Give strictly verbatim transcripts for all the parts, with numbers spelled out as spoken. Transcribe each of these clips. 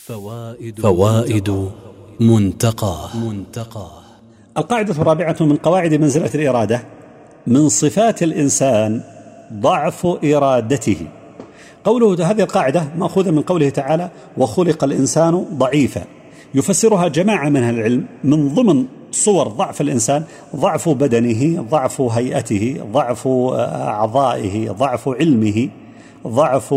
فوائد, فوائد منتقاه منتقاه القاعدة الرابعة من قواعد منزلة الإرادة: من صفات الإنسان ضعف إرادته. قوله هذه القاعدة مأخوذة من قوله تعالى: وخلق الإنسان ضعيفا. يفسرها جماعة من العلم من ضمن صور ضعف الإنسان: ضعف بدنه، ضعف هيئته، ضعف أعضائه، ضعف علمه، ضعف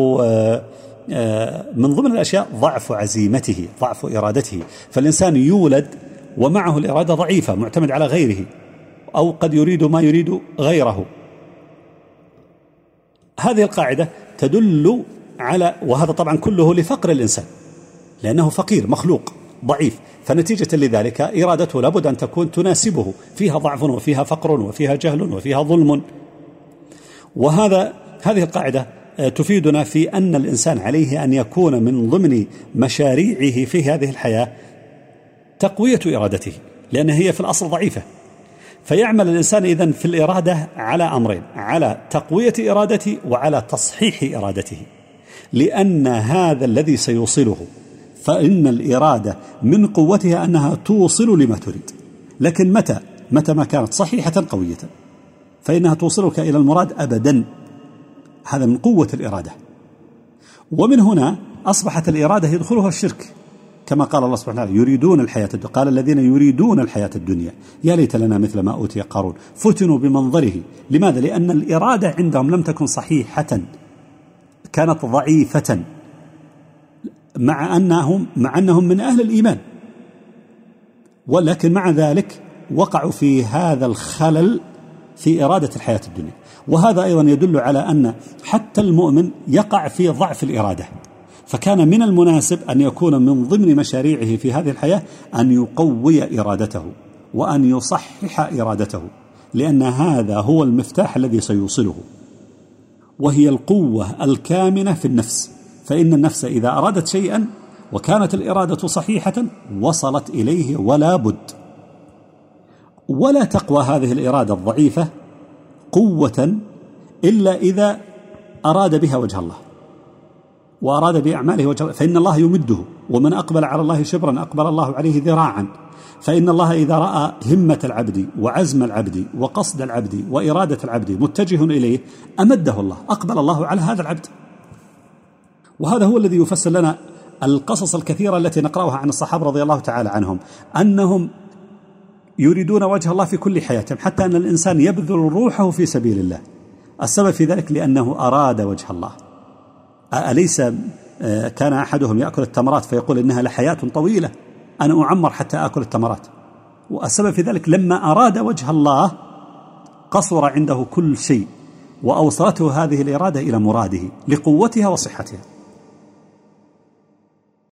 من ضمن الأشياء ضعف عزيمته، ضعف إرادته. فالإنسان يولد ومعه الإرادة ضعيفة، معتمد على غيره، أو قد يريد ما يريد غيره. هذه القاعدة تدل على، وهذا طبعا كله لفقر الإنسان، لأنه فقير مخلوق ضعيف، فنتيجة لذلك إرادته لابد أن تكون تناسبه، فيها ضعف وفيها فقر وفيها جهل وفيها ظلم. وهذا هذه القاعدة تفيدنا في أن الإنسان عليه أن يكون من ضمن مشاريعه في هذه الحياة تقوية إرادته، لأنها هي في الأصل ضعيفة. فيعمل الإنسان إذن في الإرادة على أمرين: على تقوية إرادته وعلى تصحيح إرادته، لأن هذا الذي سيوصله. فإن الإرادة من قوتها أنها توصل لما تريد، لكن متى متى ما كانت صحيحة قوية فإنها توصلك إلى المراد أبدا. هذا من قوة الإرادة. ومن هنا أصبحت الإرادة يدخلها الشرك، كما قال الله سبحانه وتعالى: يريدون الحياة الدنيا. قال الذين يريدون الحياة الدنيا يا ليت لنا مثل ما أوتي قارون. فتنوا بمنظره. لماذا؟ لأن الإرادة عندهم لم تكن صحيحة، كانت ضعيفة، مع أنهم مع أنهم من أهل الإيمان، ولكن مع ذلك وقعوا في هذا الخلل في إرادة الحياة الدنيا. وهذا أيضا يدل على أن حتى المؤمن يقع في ضعف الإرادة، فكان من المناسب أن يكون من ضمن مشاريعه في هذه الحياة أن يقوي إرادته وأن يصحح إرادته، لأن هذا هو المفتاح الذي سيوصله، وهي القوة الكامنة في النفس. فإن النفس إذا أرادت شيئا وكانت الإرادة صحيحة وصلت إليه ولا بد. ولا تقوى هذه الإرادة الضعيفة قوة إلا إذا أراد بها وجه الله وأراد بأعماله وجه الله، فإن الله يمده، ومن أقبل على الله شبرا أقبل الله عليه ذراعا. فإن الله إذا رأى همة العبد وعزم العبد وقصد العبد وإرادة العبد متجه إليه أمده الله، أقبل الله على هذا العبد. وهذا هو الذي يفسر لنا القصص الكثيرة التي نقرأها عن الصحابة رضي الله تعالى عنهم، أنهم يريدون وجه الله في كل حياتهم، حتى أن الإنسان يبذل روحه في سبيل الله. السبب في ذلك لأنه أراد وجه الله. أليس كان أحدهم يأكل التمرات فيقول إنها لحياة طويلة، أنا أعمر حتى أكل التمرات؟ والسبب في ذلك لما أراد وجه الله قصر عنده كل شيء، وأوصلته هذه الإرادة إلى مراده لقوتها وصحتها.